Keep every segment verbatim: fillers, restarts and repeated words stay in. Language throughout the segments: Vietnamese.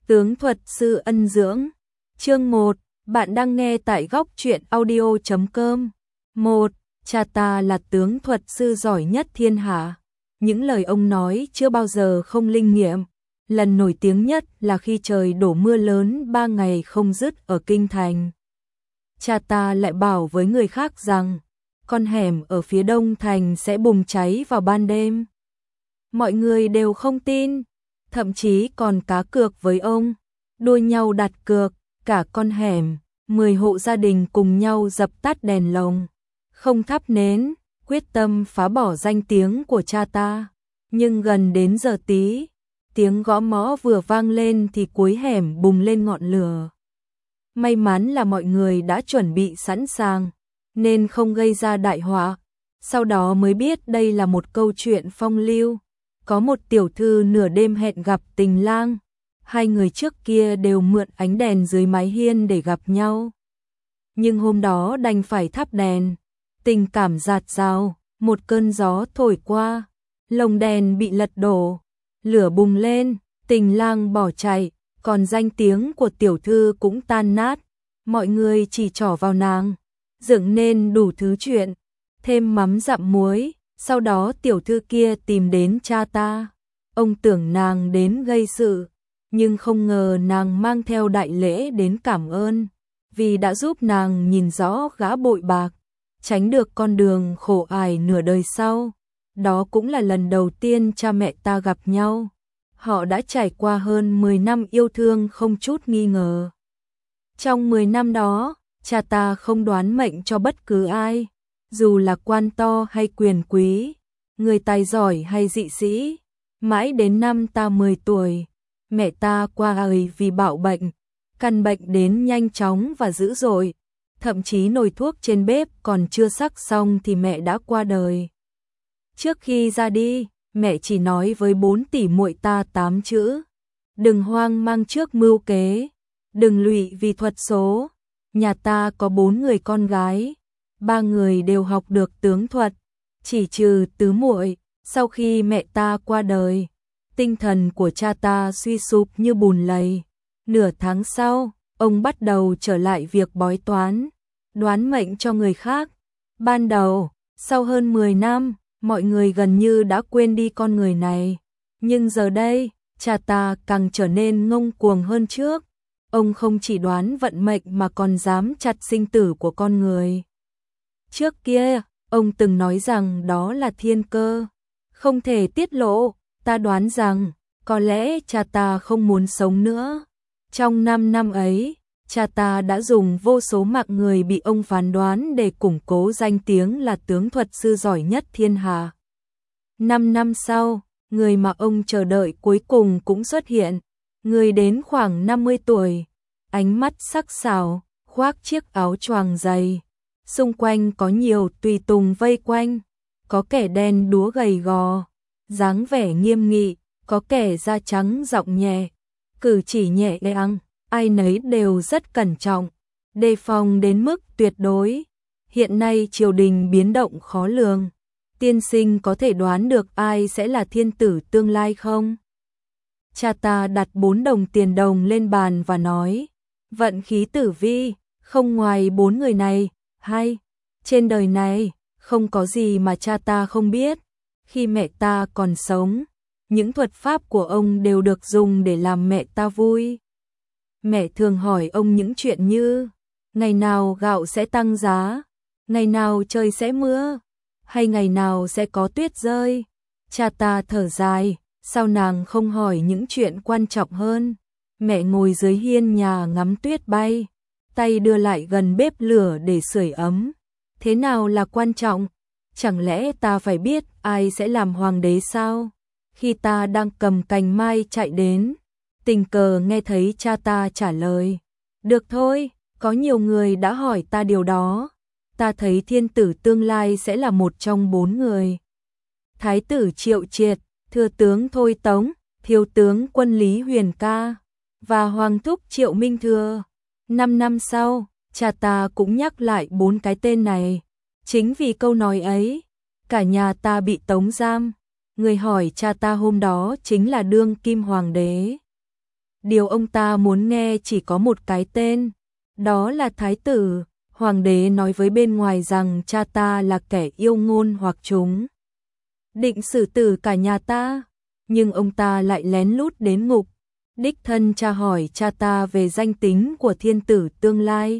Tướng thuật sư ân dưỡng. Chương một, bạn đang nghe tại góc truyện audio chấm com. một. Cha ta là tướng thuật sư giỏi nhất thiên hạ. Những lời ông nói chưa bao giờ không linh nghiệm. Lần nổi tiếng nhất là khi trời đổ mưa lớn ba ngày không dứt ở kinh thành. Cha ta lại bảo với người khác rằng con hẻm ở phía đông thành sẽ bùng cháy vào ban đêm. Mọi người đều không tin, thậm chí còn cá cược với ông, đua nhau đặt cược, cả con hẻm, mười hộ gia đình cùng nhau dập tắt đèn lồng, không thắp nến, quyết tâm phá bỏ danh tiếng của cha ta. Nhưng gần đến giờ tí, tiếng gõ mõ vừa vang lên thì cuối hẻm bùng lên ngọn lửa. May mắn là mọi người đã chuẩn bị sẵn sàng, nên không gây ra đại họa. Sau đó mới biết đây là một câu chuyện phong lưu. Có một tiểu thư nửa đêm hẹn gặp tình lang. Hai người trước kia đều mượn ánh đèn dưới mái hiên để gặp nhau. Nhưng hôm đó đành phải thắp đèn. Tình cảm dạt dào, một cơn gió thổi qua, lồng đèn bị lật đổ, lửa bùng lên, tình lang bỏ chạy, còn danh tiếng của tiểu thư cũng tan nát. Mọi người chỉ trỏ vào nàng, dựng nên đủ thứ chuyện, thêm mắm dặm muối. Sau đó tiểu thư kia tìm đến cha ta. Ông tưởng nàng đến gây sự, nhưng không ngờ nàng mang theo đại lễ đến cảm ơn, vì đã giúp nàng nhìn rõ gã bội bạc, tránh được con đường khổ ải nửa đời sau. Đó cũng là lần đầu tiên cha mẹ ta gặp nhau. Họ đã trải qua hơn mười năm yêu thương không chút nghi ngờ. Trong mười năm đó, cha ta không đoán mệnh cho bất cứ ai, dù là quan to hay quyền quý, người tài giỏi hay dị sĩ. Mãi đến năm ta mười tuổi, mẹ ta qua đời vì bạo bệnh, căn bệnh đến nhanh chóng và dữ dội, thậm chí nồi thuốc trên bếp còn chưa sắc xong thì mẹ đã qua đời. Trước khi ra đi, mẹ chỉ nói với bốn tỷ muội ta tám chữ: đừng hoang mang trước mưu kế, đừng lụy vì thuật số. Nhà ta có bốn người con gái, ba người đều học được tướng thuật, chỉ trừ tứ muội. Sau khi mẹ ta qua đời, tinh thần của cha ta suy sụp như bùn lầy. Nửa tháng sau, ông bắt đầu trở lại việc bói toán, đoán mệnh cho người khác. Ban đầu, sau hơn mười năm, mọi người gần như đã quên đi con người này. Nhưng giờ đây, cha ta càng trở nên ngông cuồng hơn trước. Ông không chỉ đoán vận mệnh mà còn dám chặt sinh tử của con người. Trước kia, ông từng nói rằng đó là thiên cơ, không thể tiết lộ. Ta đoán rằng, có lẽ cha ta không muốn sống nữa. Trong năm năm ấy, cha ta đã dùng vô số mạng người bị ông phán đoán để củng cố danh tiếng là tướng thuật sư giỏi nhất thiên hạ. Năm năm sau, người mà ông chờ đợi cuối cùng cũng xuất hiện. Người đến khoảng năm mươi tuổi, ánh mắt sắc sảo, khoác chiếc áo choàng dày. Xung quanh có nhiều tùy tùng vây quanh, có kẻ đen đúa gầy gò, dáng vẻ nghiêm nghị, có kẻ da trắng giọng nhẹ, cử chỉ nhẹ nhàng, ai nấy đều rất cẩn trọng, đề phòng đến mức tuyệt đối. Hiện nay triều đình biến động khó lường, tiên sinh có thể đoán được ai sẽ là thiên tử tương lai không? Cha ta đặt bốn đồng tiền đồng lên bàn và nói, vận khí tử vi, không ngoài bốn người này. Hay, trên đời này, không có gì mà cha ta không biết. Khi mẹ ta còn sống, những thuật pháp của ông đều được dùng để làm mẹ ta vui. Mẹ thường hỏi ông những chuyện như, ngày nào gạo sẽ tăng giá, ngày nào trời sẽ mưa, hay ngày nào sẽ có tuyết rơi. Cha ta thở dài, sao nàng không hỏi những chuyện quan trọng hơn. Mẹ ngồi dưới hiên nhà ngắm tuyết bay, tay đưa lại gần bếp lửa để sưởi ấm. Thế nào là quan trọng? Chẳng lẽ ta phải biết ai sẽ làm hoàng đế sao? Khi ta đang cầm cành mai chạy đến, tình cờ nghe thấy cha ta trả lời, được thôi, có nhiều người đã hỏi ta điều đó. Ta thấy thiên tử tương lai sẽ là một trong bốn người. Thái tử Triệu Triệt, thừa tướng Thôi Tống, thiếu tướng quân Lý Huyền Ca và hoàng thúc Triệu Minh Thừa. Năm năm sau, cha ta cũng nhắc lại bốn cái tên này. Chính vì câu nói ấy, cả nhà ta bị tống giam. Người hỏi cha ta hôm đó chính là đương kim hoàng đế. Điều ông ta muốn nghe chỉ có một cái tên, đó là thái tử. Hoàng đế nói với bên ngoài rằng cha ta là kẻ yêu ngôn hoặc chúng định xử tử cả nhà ta, nhưng ông ta lại lén lút đến ngục, đích thân tra hỏi cha ta về danh tính của thiên tử tương lai.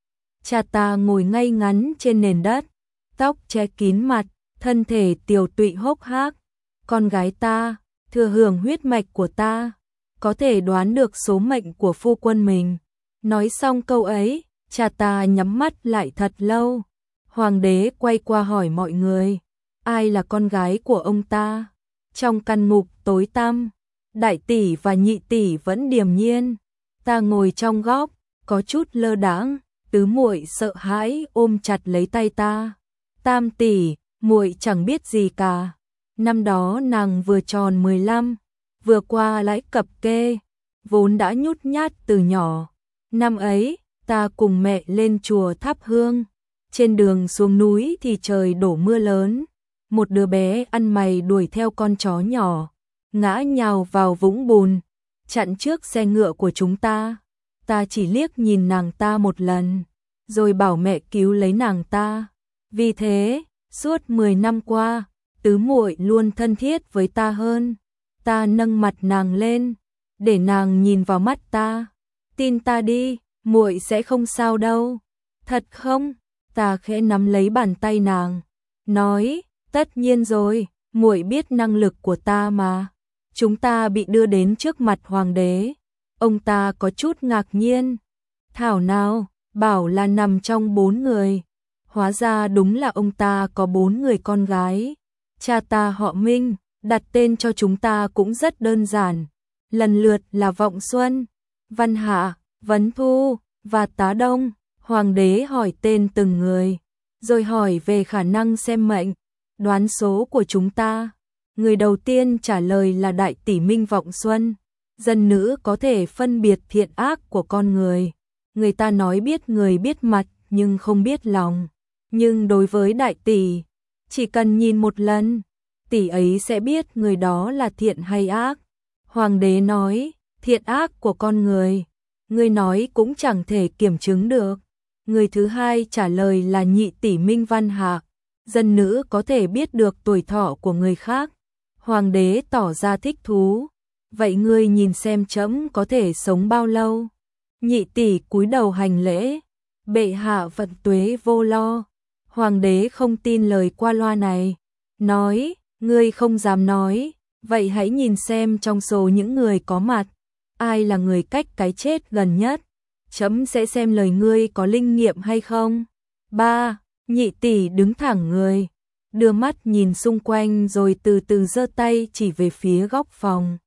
Cha ta ngồi ngay ngắn trên nền đất, tóc che kín mặt, thân thể tiều tụy hốc hác. Con gái ta, thừa hưởng huyết mạch của ta, có thể đoán được số mệnh của phu quân mình. Nói xong câu ấy, cha ta nhắm mắt lại thật lâu. Hoàng đế quay qua hỏi mọi người, ai là con gái của ông ta? Trong căn ngục tối tăm, đại tỷ và nhị tỷ vẫn điềm nhiên. Ta ngồi trong góc, có chút lơ đãng, tứ muội sợ hãi ôm chặt lấy tay ta. Tam tỷ, muội chẳng biết gì cả. Năm đó nàng vừa tròn mười lăm, vừa qua lãi cập kê, vốn đã nhút nhát từ nhỏ. Năm ấy, ta cùng mẹ lên chùa thắp hương. Trên đường xuống núi thì trời đổ mưa lớn. Một đứa bé ăn mày đuổi theo con chó nhỏ, ngã nhào vào vũng bùn, chặn trước xe ngựa của chúng ta. Ta chỉ liếc nhìn nàng ta một lần, rồi bảo mẹ cứu lấy nàng ta. Vì thế, suốt mười năm qua, tứ muội luôn thân thiết với ta hơn. Ta nâng mặt nàng lên, để nàng nhìn vào mắt ta. Tin ta đi, muội sẽ không sao đâu. Thật không? Ta khẽ nắm lấy bàn tay nàng, nói, tất nhiên rồi, muội biết năng lực của ta mà. Chúng ta bị đưa đến trước mặt hoàng đế. Ông ta có chút ngạc nhiên. Thảo nào, bảo là nằm trong bốn người. Hóa ra đúng là ông ta có bốn người con gái. Cha ta họ Minh, đặt tên cho chúng ta cũng rất đơn giản. Lần lượt là Vọng Xuân, Văn Hạ, Vấn Thu và Tá Đông. Hoàng đế hỏi tên từng người, rồi hỏi về khả năng xem mệnh, đoán số của chúng ta. Người đầu tiên trả lời là đại tỷ Minh Vọng Xuân. Dân nữ có thể phân biệt thiện ác của con người. Người ta nói biết người biết mặt nhưng không biết lòng. Nhưng đối với đại tỷ, chỉ cần nhìn một lần, tỷ ấy sẽ biết người đó là thiện hay ác. Hoàng đế nói, thiện ác của con người, người nói cũng chẳng thể kiểm chứng được. Người thứ hai trả lời là nhị tỷ Minh Văn Hạ. Dân nữ có thể biết được tuổi thọ của người khác. Hoàng đế tỏ ra thích thú. Vậy ngươi nhìn xem trẫm có thể sống bao lâu? Nhị tỷ cúi đầu hành lễ. Bệ hạ vận tuế vô lo. Hoàng đế không tin lời qua loa này. Nói, ngươi không dám nói. Vậy hãy nhìn xem trong số những người có mặt, ai là người cách cái chết gần nhất. Chấm sẽ xem lời ngươi có linh nghiệm hay không. Ba, nhị tỷ đứng thẳng người, đưa mắt nhìn xung quanh rồi từ từ giơ tay chỉ về phía góc phòng.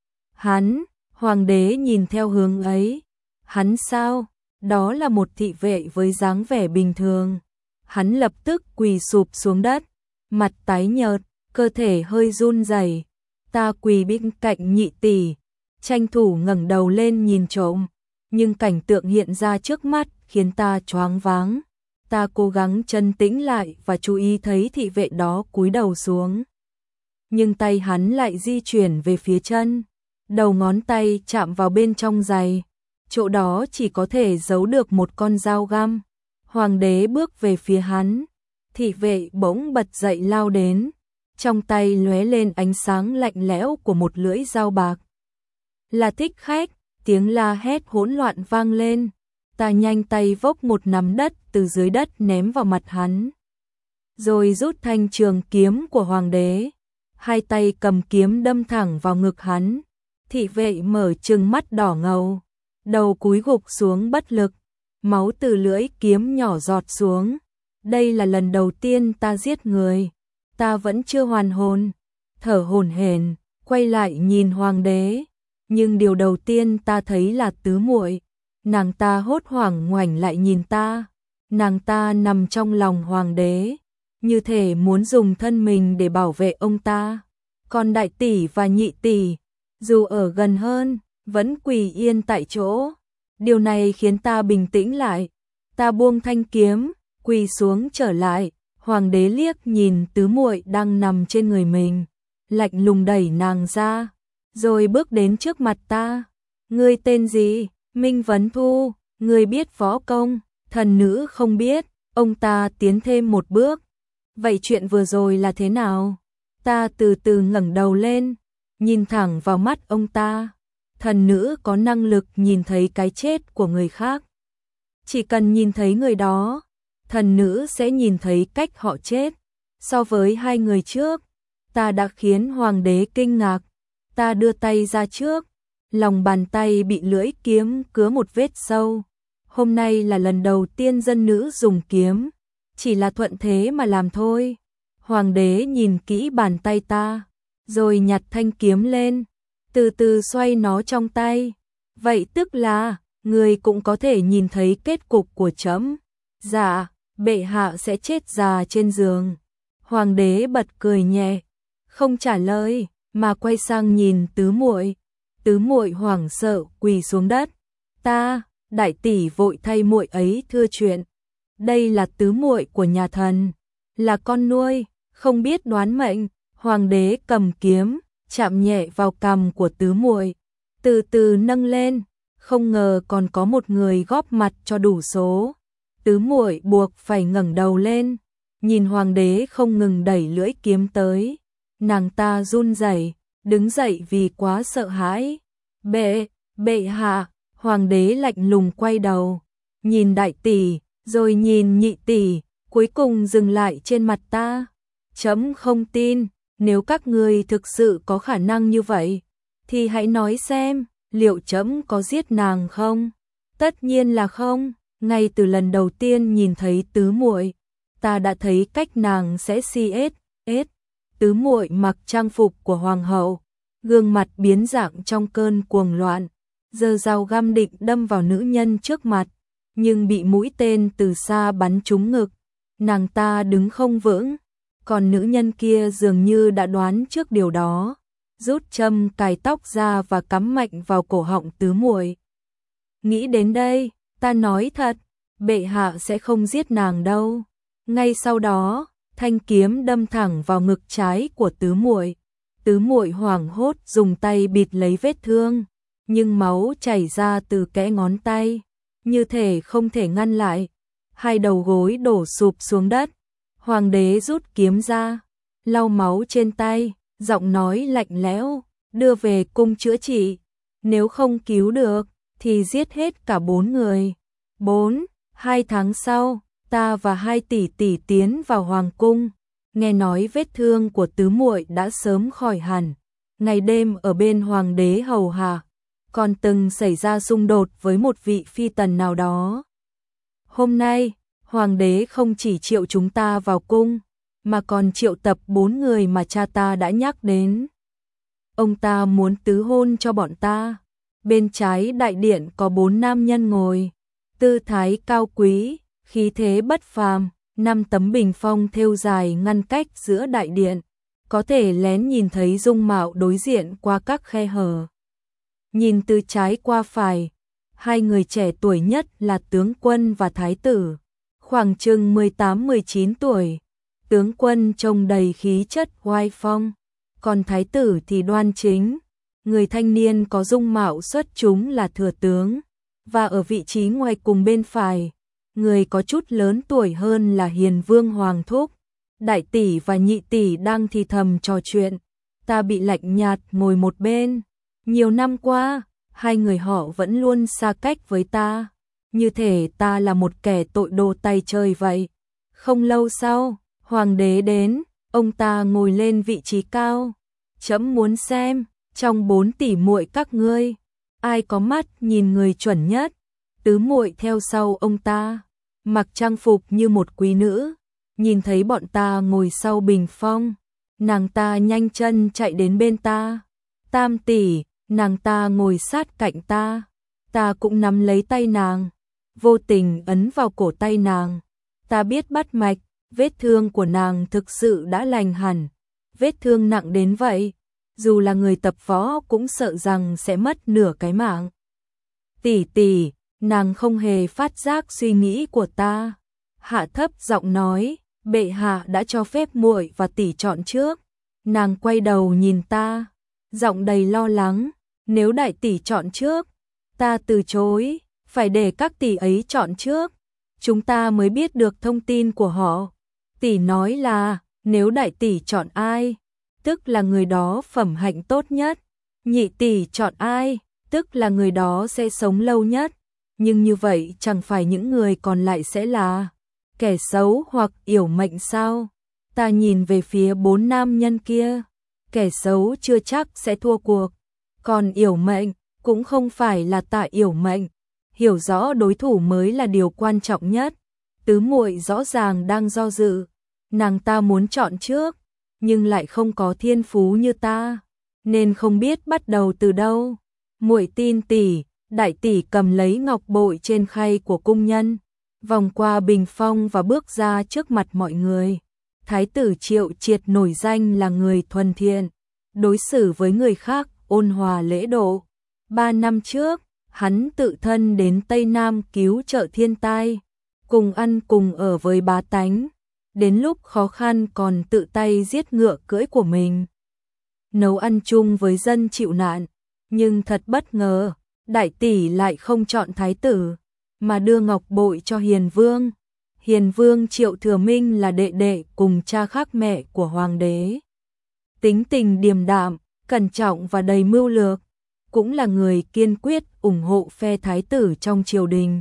Hắn, hoàng đế nhìn theo hướng ấy. Hắn sao? Đó là một thị vệ với dáng vẻ bình thường. Hắn lập tức quỳ sụp xuống đất, mặt tái nhợt, cơ thể hơi run rẩy. Ta quỳ bên cạnh nhị tỷ, tranh thủ ngẩng đầu lên nhìn trộm. Nhưng cảnh tượng hiện ra trước mắt khiến ta choáng váng. Ta cố gắng trấn tĩnh lại và chú ý thấy thị vệ đó cúi đầu xuống. Nhưng tay hắn lại di chuyển về phía chân. Đầu ngón tay chạm vào bên trong giày. Chỗ đó chỉ có thể giấu được một con dao găm. Hoàng đế bước về phía hắn. Thị vệ bỗng bật dậy lao đến. Trong tay lóe lên ánh sáng lạnh lẽo của một lưỡi dao bạc. Là thích khách. Tiếng la hét hỗn loạn vang lên. Ta nhanh tay vốc một nắm đất từ dưới đất ném vào mặt hắn. Rồi rút thanh trường kiếm của hoàng đế. Hai tay cầm kiếm đâm thẳng vào ngực hắn. Thị vệ mở trừng mắt đỏ ngầu. Đầu cúi gục xuống bất lực. Máu từ lưỡi kiếm nhỏ giọt xuống. Đây là lần đầu tiên ta giết người. Ta vẫn chưa hoàn hồn. Thở hổn hển, quay lại nhìn hoàng đế. Nhưng điều đầu tiên ta thấy là tứ muội. Nàng ta hốt hoảng ngoảnh lại nhìn ta. Nàng ta nằm trong lòng hoàng đế, như thể muốn dùng thân mình để bảo vệ ông ta. Còn đại tỷ và nhị tỷ, dù ở gần hơn, vẫn quỳ yên tại chỗ. Điều này khiến ta bình tĩnh lại. Ta buông thanh kiếm, quỳ xuống trở lại. Hoàng đế liếc nhìn tứ muội đang nằm trên người mình, lạnh lùng đẩy nàng ra, rồi bước đến trước mặt ta. Ngươi tên gì? Minh Vấn Thu. Ngươi biết võ công? Thần nữ không biết. Ông ta tiến thêm một bước. Vậy chuyện vừa rồi là thế nào? Ta từ từ ngẩng đầu lên, nhìn thẳng vào mắt ông ta. Thần nữ có năng lực nhìn thấy cái chết của người khác. Chỉ cần nhìn thấy người đó, thần nữ sẽ nhìn thấy cách họ chết. So với hai người trước, ta đã khiến hoàng đế kinh ngạc. Ta đưa tay ra trước, lòng bàn tay bị lưỡi kiếm cứa một vết sâu. Hôm nay là lần đầu tiên dân nữ dùng kiếm, chỉ là thuận thế mà làm thôi. Hoàng đế nhìn kỹ bàn tay ta, rồi nhặt thanh kiếm lên, từ từ xoay nó trong tay. Vậy tức là, người cũng có thể nhìn thấy kết cục của trẫm. Dạ, bệ hạ sẽ chết già trên giường. Hoàng đế bật cười nhẹ, không trả lời, mà quay sang nhìn tứ muội. Tứ muội hoảng sợ quỳ xuống đất. Ta, đại tỷ vội thay muội ấy thưa chuyện. Đây là tứ muội của nhà thần, là con nuôi, không biết đoán mệnh. Hoàng đế cầm kiếm, chạm nhẹ vào cằm của tứ muội, từ từ nâng lên, không ngờ còn có một người góp mặt cho đủ số. Tứ muội buộc phải ngẩng đầu lên, nhìn hoàng đế không ngừng đẩy lưỡi kiếm tới. Nàng ta run rẩy, đứng dậy vì quá sợ hãi. Bệ, bệ hạ. Hoàng đế lạnh lùng quay đầu, nhìn đại tỷ, rồi nhìn nhị tỷ, cuối cùng dừng lại trên mặt ta. Trẫm không tin, nếu các ngươi thực sự có khả năng như vậy, thì hãy nói xem, liệu trẫm có giết nàng không? Tất nhiên là không. Ngay từ lần đầu tiên nhìn thấy tứ muội, ta đã thấy cách nàng sẽ si ết, ết. Tứ muội mặc trang phục của hoàng hậu, gương mặt biến dạng trong cơn cuồng loạn, giơ dao găm định đâm vào nữ nhân trước mặt, nhưng bị mũi tên từ xa bắn trúng ngực. Nàng ta đứng không vững, còn nữ nhân kia dường như đã đoán trước điều đó, rút châm cài tóc ra và cắm mạnh vào cổ họng tứ muội. Nghĩ đến đây, ta nói thật, bệ hạ sẽ không giết nàng đâu. Ngay sau đó, thanh kiếm đâm thẳng vào ngực trái của tứ muội. Tứ muội hoảng hốt dùng tay bịt lấy vết thương, nhưng máu chảy ra từ kẽ ngón tay, như thể không thể ngăn lại. Hai đầu gối đổ sụp xuống đất. Hoàng đế rút kiếm ra, lau máu trên tay, giọng nói lạnh lẽo, đưa về cung chữa trị. Nếu không cứu được, thì giết hết cả bốn người. Bốn, hai tháng sau, ta và hai tỷ tỷ tiến vào hoàng cung. Nghe nói vết thương của tứ muội đã sớm khỏi hẳn. Ngày đêm ở bên hoàng đế hầu hạ, còn từng xảy ra xung đột với một vị phi tần nào đó. Hôm nay, hoàng đế không chỉ triệu chúng ta vào cung, mà còn triệu tập bốn người mà cha ta đã nhắc đến. Ông ta muốn tứ hôn cho bọn ta. Bên trái đại điện có bốn nam nhân ngồi, tư thái cao quý, khí thế bất phàm, năm tấm bình phong thêu dài ngăn cách giữa đại điện, có thể lén nhìn thấy dung mạo đối diện qua các khe hở. Nhìn từ trái qua phải, hai người trẻ tuổi nhất là tướng quân và thái tử, khoảng chừng mười tám mười chín tuổi. Tướng quân trông đầy khí chất oai phong, còn thái tử thì đoan chính. Người thanh niên có dung mạo xuất chúng là thừa tướng, và ở vị trí ngoài cùng bên phải, người có chút lớn tuổi hơn là hiền vương hoàng thúc. Đại tỷ và nhị tỷ đang thì thầm trò chuyện, ta bị lạnh nhạt ngồi một bên. Nhiều năm qua, hai người họ vẫn luôn xa cách với ta, như thể ta là một kẻ tội đồ tay trời vậy. Không lâu sau, hoàng đế đến, ông ta ngồi lên vị trí cao. Trẫm muốn xem, trong bốn tỷ muội các ngươi, ai có mắt nhìn người chuẩn nhất. Tứ muội theo sau ông ta, mặc trang phục như một quý nữ, nhìn thấy bọn ta ngồi sau bình phong, nàng ta nhanh chân chạy đến bên ta. Tam tỷ, nàng ta ngồi sát cạnh ta, ta cũng nắm lấy tay nàng, vô tình ấn vào cổ tay nàng. Ta biết bắt mạch, vết thương của nàng thực sự đã lành hẳn. Vết thương nặng đến vậy, dù là người tập võ cũng sợ rằng sẽ mất nửa cái mạng. Tỷ tỷ, nàng không hề phát giác suy nghĩ của ta. Hạ thấp giọng nói, bệ hạ đã cho phép muội và tỷ chọn trước. Nàng quay đầu nhìn ta, giọng đầy lo lắng, nếu đại tỷ chọn trước, Ta từ chối, phải để các tỷ ấy chọn trước, chúng ta mới biết được thông tin của họ. Tỷ nói là, nếu đại tỷ chọn ai, tức là người đó phẩm hạnh tốt nhất, nhị tỷ chọn ai, tức là người đó sẽ sống lâu nhất. Nhưng như vậy chẳng phải những người còn lại sẽ là kẻ xấu hoặc yểu mệnh sao? Ta nhìn về phía bốn nam nhân kia, kẻ xấu chưa chắc sẽ thua cuộc, còn yểu mệnh cũng không phải là tại yểu mệnh, hiểu rõ đối thủ mới là điều quan trọng nhất. Tứ muội rõ ràng đang do dự, nàng ta muốn chọn trước, nhưng lại không có thiên phú như ta, nên không biết bắt đầu từ đâu. Muội tin tỷ. Đại tỷ cầm lấy ngọc bội trên khay của cung nhân, vòng qua bình phong và bước ra trước mặt mọi người. Thái tử Triệu Triệt nổi danh là người thuần thiện, đối xử với người khác ôn hòa lễ độ. Ba năm trước, hắn tự thân đến Tây Nam cứu trợ thiên tai, cùng ăn cùng ở với bá tánh, đến lúc khó khăn còn tự tay giết ngựa cưỡi của mình, nấu ăn chung với dân chịu nạn. Nhưng thật bất ngờ, đại tỷ lại không chọn thái tử, mà đưa ngọc bội cho Hiền Vương. Hiền Vương Triệu Thừa Minh là đệ đệ cùng cha khác mẹ của hoàng đế. Tính tình điềm đạm, cẩn trọng và đầy mưu lược, cũng là người kiên quyết ủng hộ phe thái tử trong triều đình.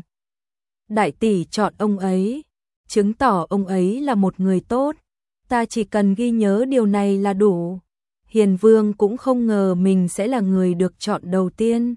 Đại tỷ chọn ông ấy, chứng tỏ ông ấy là một người tốt, ta chỉ cần ghi nhớ điều này là đủ. Hiền Vương cũng không ngờ mình sẽ là người được chọn đầu tiên.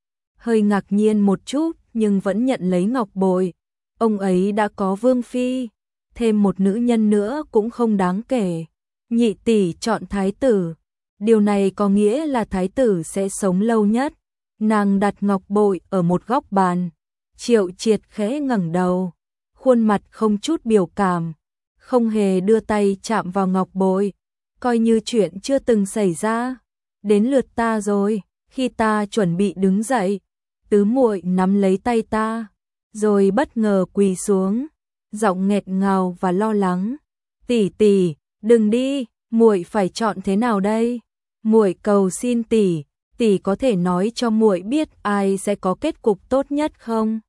Hơi ngạc nhiên một chút nhưng vẫn nhận lấy ngọc bội. Ông ấy đã có vương phi, thêm một nữ nhân nữa cũng không đáng kể. Nhị tỷ chọn thái tử, điều này có nghĩa là thái tử sẽ sống lâu nhất. Nàng đặt ngọc bội ở một góc bàn. Triệu Triệt khẽ ngẩng đầu, khuôn mặt không chút biểu cảm, không hề đưa tay chạm vào ngọc bội, coi như chuyện chưa từng xảy ra. Đến lượt ta rồi. Khi ta chuẩn bị đứng dậy, tứ muội nắm lấy tay ta, rồi bất ngờ quỳ xuống, giọng nghẹt ngào và lo lắng. Tỷ tỷ, đừng đi, muội phải chọn thế nào đây? Muội cầu xin tỷ, tỷ có thể nói cho muội biết ai sẽ có kết cục tốt nhất không?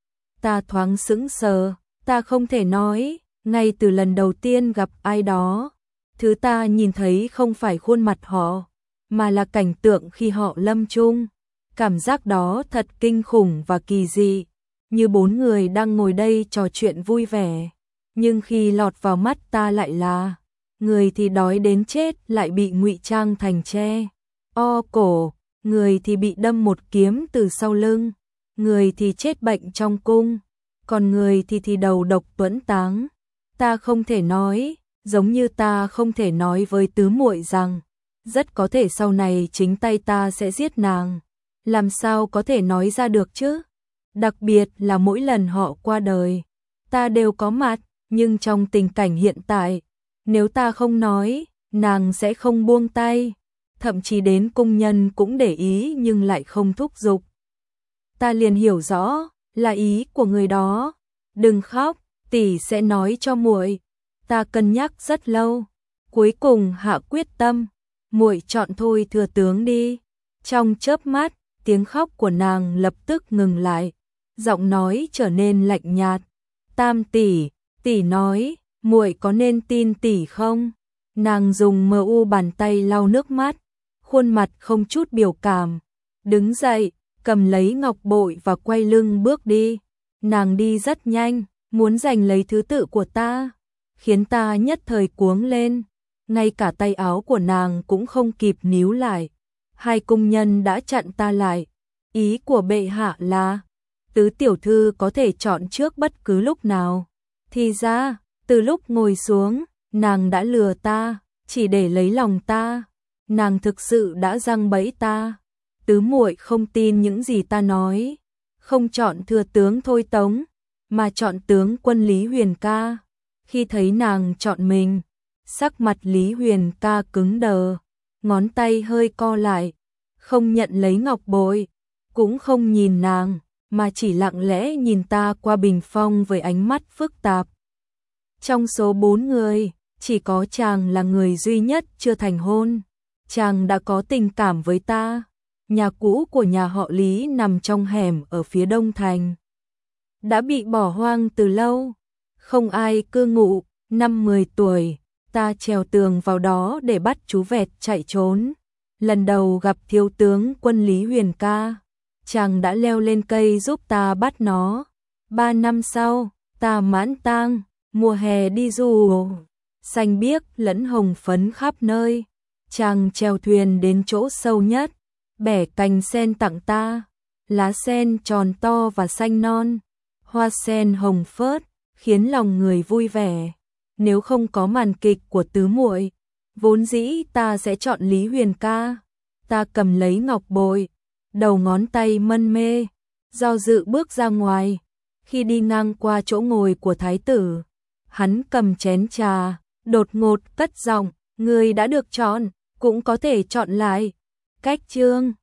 Ta thoáng sững sờ, ta không thể nói, ngay từ lần đầu tiên gặp ai đó, thứ ta nhìn thấy không phải khuôn mặt họ, mà là cảnh tượng khi họ lâm chung. Cảm giác đó thật kinh khủng và kỳ dị, như bốn người đang ngồi đây trò chuyện vui vẻ. Nhưng khi lọt vào mắt ta lại là, người thì đói đến chết lại bị ngụy trang thành tre, o cổ, người thì bị đâm một kiếm từ sau lưng, người thì chết bệnh trong cung, còn người thì thì đầu độc tuẫn táng. Ta không thể nói, giống như ta không thể nói với tứ muội rằng, rất có thể sau này chính tay ta sẽ giết nàng. Làm sao có thể nói ra được chứ? Đặc biệt là mỗi lần họ qua đời, ta đều có mặt, nhưng trong tình cảnh hiện tại, nếu ta không nói, nàng sẽ không buông tay, thậm chí đến cung nhân cũng để ý nhưng lại không thúc giục. Ta liền hiểu rõ, là ý của người đó. Đừng khóc, tỷ sẽ nói cho muội. Ta cân nhắc rất lâu, cuối cùng hạ quyết tâm, muội chọn thôi thừa tướng đi. Trong chớp mắt, tiếng khóc của nàng lập tức ngừng lại, giọng nói trở nên lạnh nhạt. Tam tỷ, tỷ nói, muội có nên tin tỷ không? Nàng dùng mờ u bàn tay lau nước mắt, khuôn mặt không chút biểu cảm, đứng dậy, cầm lấy ngọc bội và quay lưng bước đi. Nàng đi rất nhanh, muốn giành lấy thứ tự của ta, khiến ta nhất thời cuống lên, ngay cả tay áo của nàng cũng không kịp níu lại. Hai cung nhân đã chặn ta lại. Ý của bệ hạ là, tứ tiểu thư có thể chọn trước bất cứ lúc nào. Thì ra, từ lúc ngồi xuống, nàng đã lừa ta, chỉ để lấy lòng ta. Nàng thực sự đã giăng bẫy ta. Tứ muội không tin những gì ta nói, không chọn thừa tướng Thôi Tống, mà chọn tướng quân Lý Huyền ca. Khi thấy nàng chọn mình, sắc mặt Lý Huyền ca cứng đờ, ngón tay hơi co lại, không nhận lấy ngọc bội, cũng không nhìn nàng, mà chỉ lặng lẽ nhìn ta qua bình phong với ánh mắt phức tạp. Trong số bốn người, chỉ có chàng là người duy nhất chưa thành hôn. Chàng đã có tình cảm với ta, Nhà cũ của nhà họ Lý nằm trong hẻm ở phía đông thành. Đã bị bỏ hoang từ lâu, không ai cư ngụ. Năm mười tuổi, ta trèo tường vào đó để bắt chú vẹt chạy trốn. Lần đầu gặp thiếu tướng quân Lý Huyền ca, chàng đã leo lên cây giúp ta bắt nó. Ba năm sau, ta mãn tang, mùa hè đi du, xanh biếc lẫn hồng phấn khắp nơi. Chàng chèo thuyền đến chỗ sâu nhất, bẻ cành sen tặng ta, lá sen tròn to và xanh non, hoa sen hồng phớt, khiến lòng người vui vẻ. Nếu không có màn kịch của tứ muội, vốn dĩ ta sẽ chọn Lý Huyền ca. Ta cầm lấy ngọc bội, đầu ngón tay mân mê, do dự bước ra ngoài. Khi đi ngang qua chỗ ngồi của thái tử, hắn cầm chén trà, đột ngột cất giọng, người đã được chọn, cũng có thể chọn lại. Cách chương